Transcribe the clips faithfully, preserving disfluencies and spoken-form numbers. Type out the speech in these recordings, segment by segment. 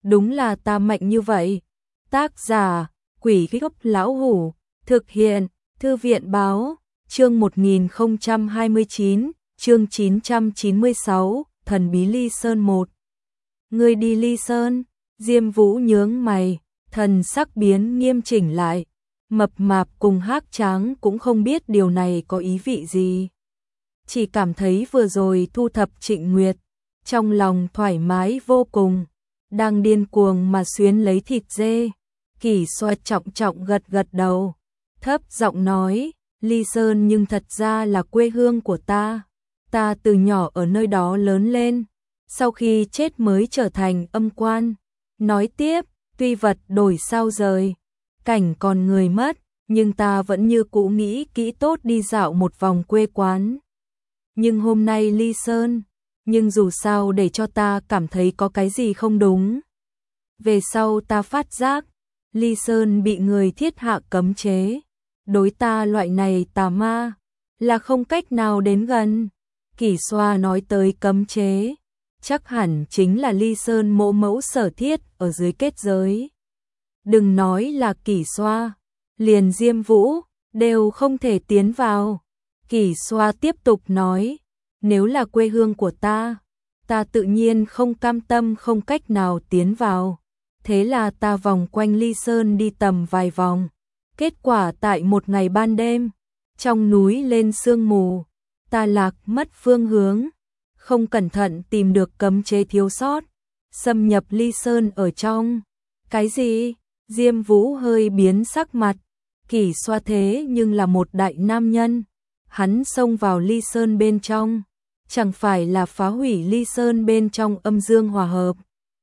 đúng là ta mạnh như vậy. Tác giả, Quỷ Gốc Lão Hủ, thực hiện, Thư viện Báo, chương một nghìn không trăm hai mươi chín, chương chín trăm chín mươi sáu, Thần bí Ly Sơn một. Ngươi đi Ly Sơn, Diêm Vũ nhướng mày, thần sắc biến nghiêm chỉnh lại. Mập mạp cùng Hắc Tráng cũng không biết điều này có ý vị gì. Chỉ cảm thấy vừa rồi thu thập Trịnh Nguyệt, trong lòng thoải mái vô cùng, đang điên cuồng mà xuyến lấy thịt dê. Kỷ Xoa trọng trọng gật gật đầu, thấp giọng nói, Ly Sơn nhưng thật ra là quê hương của ta. Ta từ nhỏ ở nơi đó lớn lên, sau khi chết mới trở thành âm quan. Nói tiếp, tuy vật đổi sao rời, cảnh còn người mất, nhưng ta vẫn như cũ nghĩ kỹ tốt đi dạo một vòng quê quán. Nhưng hôm nay Ly Sơn, nhưng dù sao để cho ta cảm thấy có cái gì không đúng. Về sau ta phát giác, Ly Sơn bị người thiết hạ cấm chế. Đối ta loại này tà ma, là không cách nào đến gần. Kỷ Xoa nói tới cấm chế, chắc hẳn chính là Ly Sơn mộ mẫu sở thiết ở dưới kết giới. Đừng nói là Kỷ Xoa, liền Diêm Vũ, đều không thể tiến vào. Kỷ Xoa tiếp tục nói, nếu là quê hương của ta, ta tự nhiên không cam tâm không cách nào tiến vào. Thế là ta vòng quanh Ly Sơn đi tầm vài vòng. Kết quả tại một ngày ban đêm, trong núi lên sương mù, ta lạc mất phương hướng, không cẩn thận tìm được cấm chế thiếu sót, xâm nhập Ly Sơn ở trong. Cái gì? Diêm Vũ hơi biến sắc mặt. Kỷ Xoa thế nhưng là một đại nam nhân, hắn xông vào Ly Sơn bên trong, chẳng phải là phá hủy Ly Sơn bên trong âm dương hòa hợp.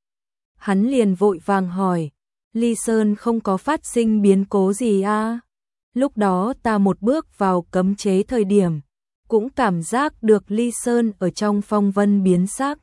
Hắn liền vội vàng hỏi, Ly Sơn không có phát sinh biến cố gì à? Lúc đó ta một bước vào cấm chế thời điểm, cũng cảm giác được Ly Sơn ở trong phong vân biến sắc.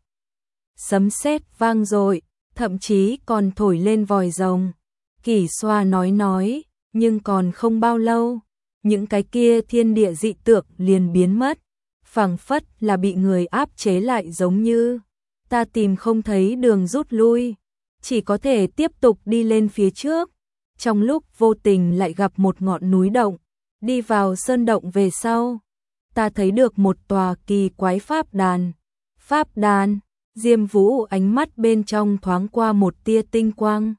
Sấm sét vang dội, thậm chí còn thổi lên vòi rồng. Kỷ Xoa nói nói, nhưng còn không bao lâu, những cái kia thiên địa dị tượng liền biến mất, phảng phất là bị người áp chế lại giống như. Ta tìm không thấy đường rút lui, chỉ có thể tiếp tục đi lên phía trước. Trong lúc vô tình lại gặp một ngọn núi động, đi vào sơn động về sau, ta thấy được một tòa kỳ quái pháp đàn. Pháp đàn? Diêm Vũ ánh mắt bên trong thoáng qua một tia tinh quang.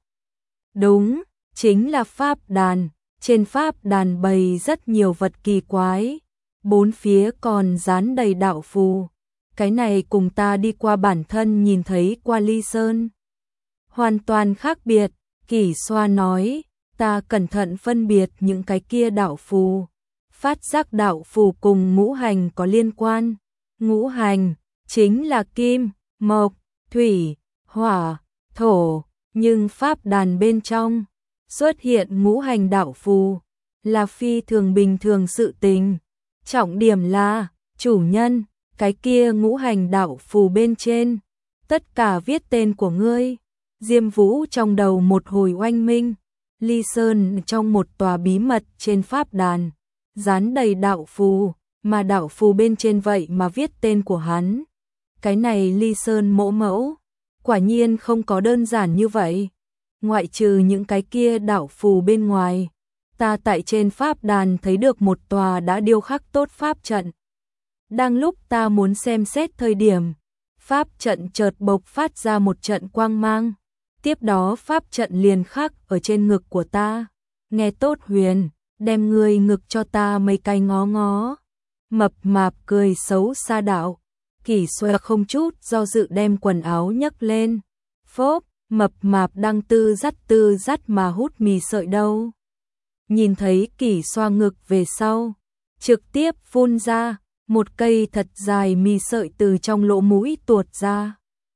Đúng, chính là pháp đàn. Trên pháp đàn bày rất nhiều vật kỳ quái, bốn phía còn dán đầy đạo phù. Cái này cùng ta đi qua bản thân nhìn thấy qua Ly Sơn hoàn toàn khác biệt. Kỷ Xoa nói, ta cẩn thận phân biệt những cái kia đạo phù, phát giác đạo phù cùng ngũ hành có liên quan. Ngũ hành chính là kim, mộc, thủy, hỏa, thổ, nhưng pháp đàn bên trong xuất hiện ngũ hành đạo phù là phi thường bình thường sự tình. Trọng điểm là, chủ nhân, cái kia ngũ hành đạo phù bên trên, tất cả viết tên của ngươi. Diêm Vũ trong đầu một hồi oanh minh, Ly Sơn trong một tòa bí mật trên pháp đàn, dán đầy đạo phù, mà đạo phù bên trên vậy mà viết tên của hắn. Cái này Ly Sơn mộ mẫu, quả nhiên không có đơn giản như vậy. Ngoại trừ những cái kia đạo phù bên ngoài, ta tại trên pháp đàn thấy được một tòa đã điêu khắc tốt pháp trận. Đang lúc ta muốn xem xét thời điểm, pháp trận chợt bộc phát ra một trận quang mang. Tiếp đó pháp trận liền khắc ở trên ngực của ta. Nghe tốt Huyền, đem ngươi ngực cho ta mấy cái ngó ngó. Mập mạp cười xấu xa đạo. Kỷ Xoa không chút do dự đem quần áo nhấc lên. Phốp, mập mạp đang tư dắt tư dắt mà hút mì sợi đâu. Nhìn thấy Kỷ Xoa ngực về sau, trực tiếp phun ra, một cây thật dài mì sợi từ trong lỗ mũi tuột ra.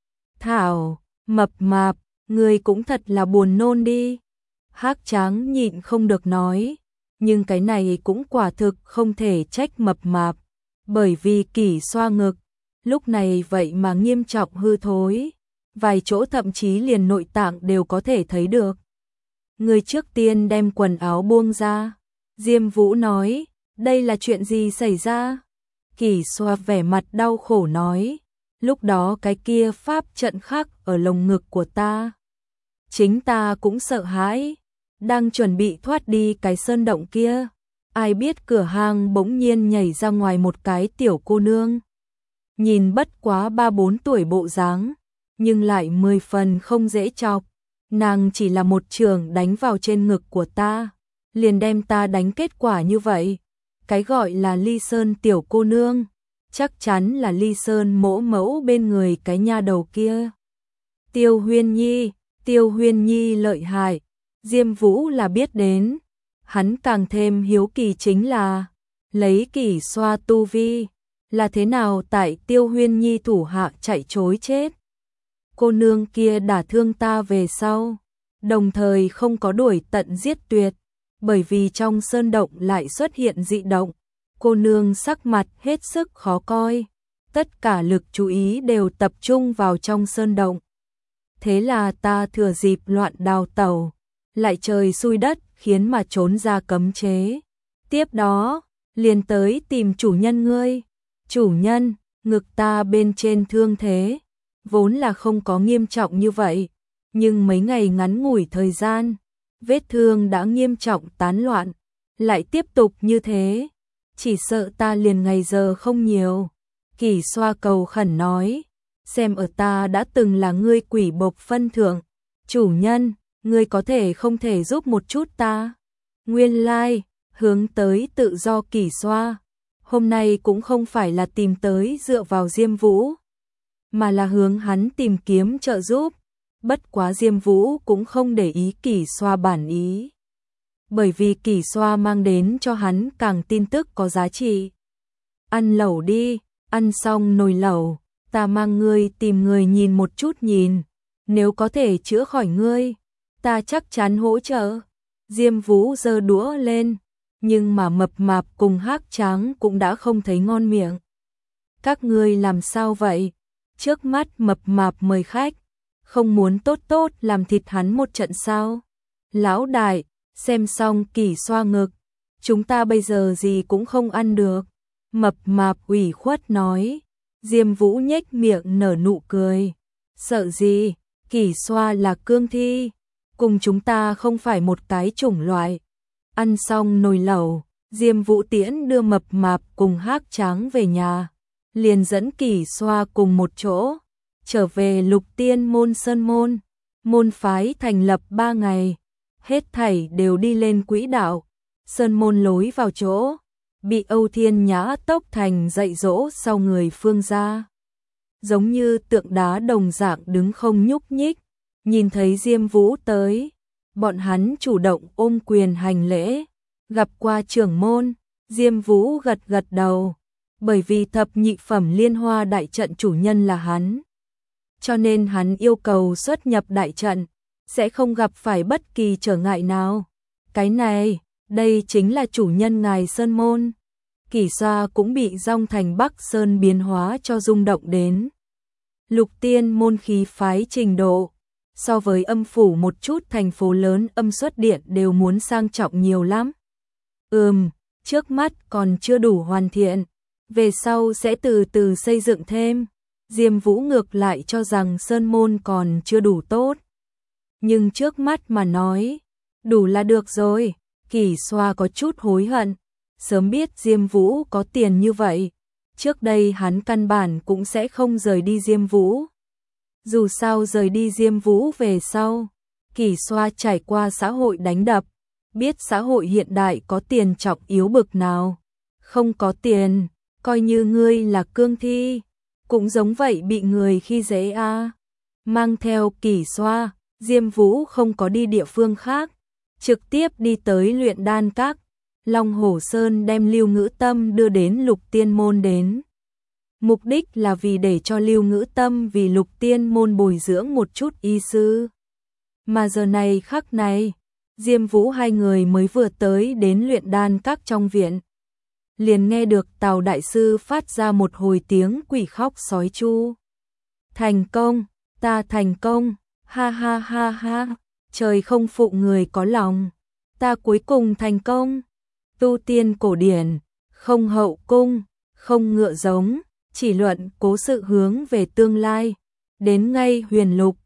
Thảo, mập mạp, ngươi cũng thật là buồn nôn đi. Hắc Tráng nhịn không được nói, nhưng cái này cũng quả thực không thể trách mập mạp, bởi vì Kỷ Xoa ngực, lúc này vậy mà nghiêm trọng hư thối, vài chỗ thậm chí liền nội tạng đều có thể thấy được. Ngươi trước tiên đem quần áo buông ra. Diêm Vũ nói, đây là chuyện gì xảy ra? Kỷ Xoa vẻ mặt đau khổ nói, lúc đó cái kia pháp trận khắc ở lồng ngực của ta, chính ta cũng sợ hãi, đang chuẩn bị thoát đi cái sơn động kia, ai biết cửa hang bỗng nhiên nhảy ra ngoài một cái tiểu cô nương. Nhìn bất quá ba bốn tuổi bộ dáng, nhưng lại mười phần không dễ chọc. Nàng chỉ là một chưởng đánh vào trên ngực của ta, liền đem ta đánh kết quả như vậy. Cái gọi là Ly Sơn tiểu cô nương, chắc chắn là Ly Sơn mỗ mẫu bên người cái nha đầu kia. Tiêu Huyên Nhi, Tiêu Huyên Nhi lợi hại, Diêm Vũ là biết đến. Hắn càng thêm hiếu kỳ chính là, lấy Kỷ Xoa tu vi, là thế nào tại Tiêu Huyên Nhi thủ hạ chạy trối chết. Cô nương kia đả thương ta về sau, đồng thời không có đuổi tận giết tuyệt, bởi vì trong sơn động lại xuất hiện dị động. Cô nương sắc mặt hết sức khó coi, tất cả lực chú ý đều tập trung vào trong sơn động. Thế là ta thừa dịp loạn đào tẩu, lại trời xui đất khiến mà trốn ra cấm chế. Tiếp đó, liền tới tìm chủ nhân ngươi. Chủ nhân, ngực ta bên trên thương thế, vốn là không có nghiêm trọng như vậy, nhưng mấy ngày ngắn ngủi thời gian, vết thương đã nghiêm trọng tán loạn, lại tiếp tục như thế, chỉ sợ ta liền ngày giờ không nhiều. Kỷ Xoa cầu khẩn nói, xem ở ta đã từng là ngươi quỷ bộc phân thượng, chủ nhân, ngươi có thể không thể giúp một chút ta. Nguyên lai, hướng tới tự do Kỷ Xoa, hôm nay cũng không phải là tìm tới dựa vào Diêm Vũ, mà là hướng hắn tìm kiếm trợ giúp. Bất quá Diêm Vũ cũng không để ý Kỷ Xoa bản ý, bởi vì Kỷ Xoa mang đến cho hắn càng tin tức có giá trị. Ăn lẩu đi, ăn xong nồi lẩu, ta mang ngươi tìm người nhìn một chút nhìn, nếu có thể chữa khỏi ngươi, ta chắc chắn hỗ trợ. Diêm Vũ giơ đũa lên, nhưng mà Mập Mạp cùng Hắc Tráng cũng đã không thấy ngon miệng. Các ngươi làm sao vậy? Trước mắt Mập Mạp mời khách, không muốn tốt tốt làm thịt hắn một trận sao? Lão đại, xem xong Kỷ Xoa ngực, chúng ta bây giờ gì cũng không ăn được. Mập Mạp ủy khuất nói. Diêm Vũ nhếch miệng nở nụ cười. Sợ gì, Kỷ Xoa là cương thi, cùng chúng ta không phải một cái chủng loại. Ăn xong nồi lẩu, Diêm Vũ tiễn đưa Mập Mạp cùng Hắc Tráng về nhà, liền dẫn Kỷ Xoa cùng một chỗ trở về Lục Tiên môn sơn môn. Môn phái thành lập ba ngày, hết thảy đều đi lên quỹ đạo. Sơn môn lối vào chỗ bị Âu Thiên Nhã Tốc Thành dạy dỗ sau người Phương gia, giống như tượng đá đồng dạng đứng không nhúc nhích. Nhìn thấy Diêm Vũ tới, bọn hắn chủ động ôm quyền hành lễ. Gặp qua trưởng môn, Diêm Vũ gật gật đầu, bởi vì thập nhị phẩm liên hoa đại trận chủ nhân là hắn, cho nên hắn yêu cầu xuất nhập đại trận sẽ không gặp phải bất kỳ trở ngại nào. Cái này, đây chính là chủ nhân ngài sơn môn. Kỷ Xoa cũng bị Dòng Thành Bắc Sơn biến hóa cho rung động đến. Lục Tiên môn khí phái trình độ, so với âm phủ một chút thành phố lớn âm xuất điện đều muốn sang trọng nhiều lắm. Ừm, trước mắt còn chưa đủ hoàn thiện, về sau sẽ từ từ xây dựng thêm. Diêm Vũ ngược lại cho rằng sơn môn còn chưa đủ tốt, nhưng trước mắt mà nói, đủ là được rồi. Kỷ Xoa có chút hối hận, sớm biết Diêm Vũ có tiền như vậy, trước đây hắn căn bản cũng sẽ không rời đi Diêm Vũ. Dù sao rời đi Diêm Vũ về sau, Kỷ Xoa trải qua xã hội đánh đập, biết xã hội hiện đại có tiền trọng yếu bực nào. Không có tiền, coi như ngươi là cương thi, cũng giống vậy bị người khi dễ a. À. Mang theo Kỷ Xoa, Diêm Vũ không có đi địa phương khác, trực tiếp đi tới Luyện Đan Các. Long Hổ Sơn đem Lưu Ngữ Tâm đưa đến Lục Tiên môn đến. Mục đích là vì để cho Lưu Ngữ Tâm vì Lục Tiên môn bồi dưỡng một chút y sư. Mà giờ này khắc này, Diêm Vũ hai người mới vừa tới đến Luyện Đan Các trong viện, liền nghe được Tào đại sư phát ra một hồi tiếng quỷ khóc sói chu. Thành công, ta thành công, ha ha ha ha, trời không phụ người có lòng, ta cuối cùng thành công. Tu tiên cổ điển, không hậu cung, không ngựa giống, chỉ luận cố sự hướng về tương lai, đến ngay huyền lục,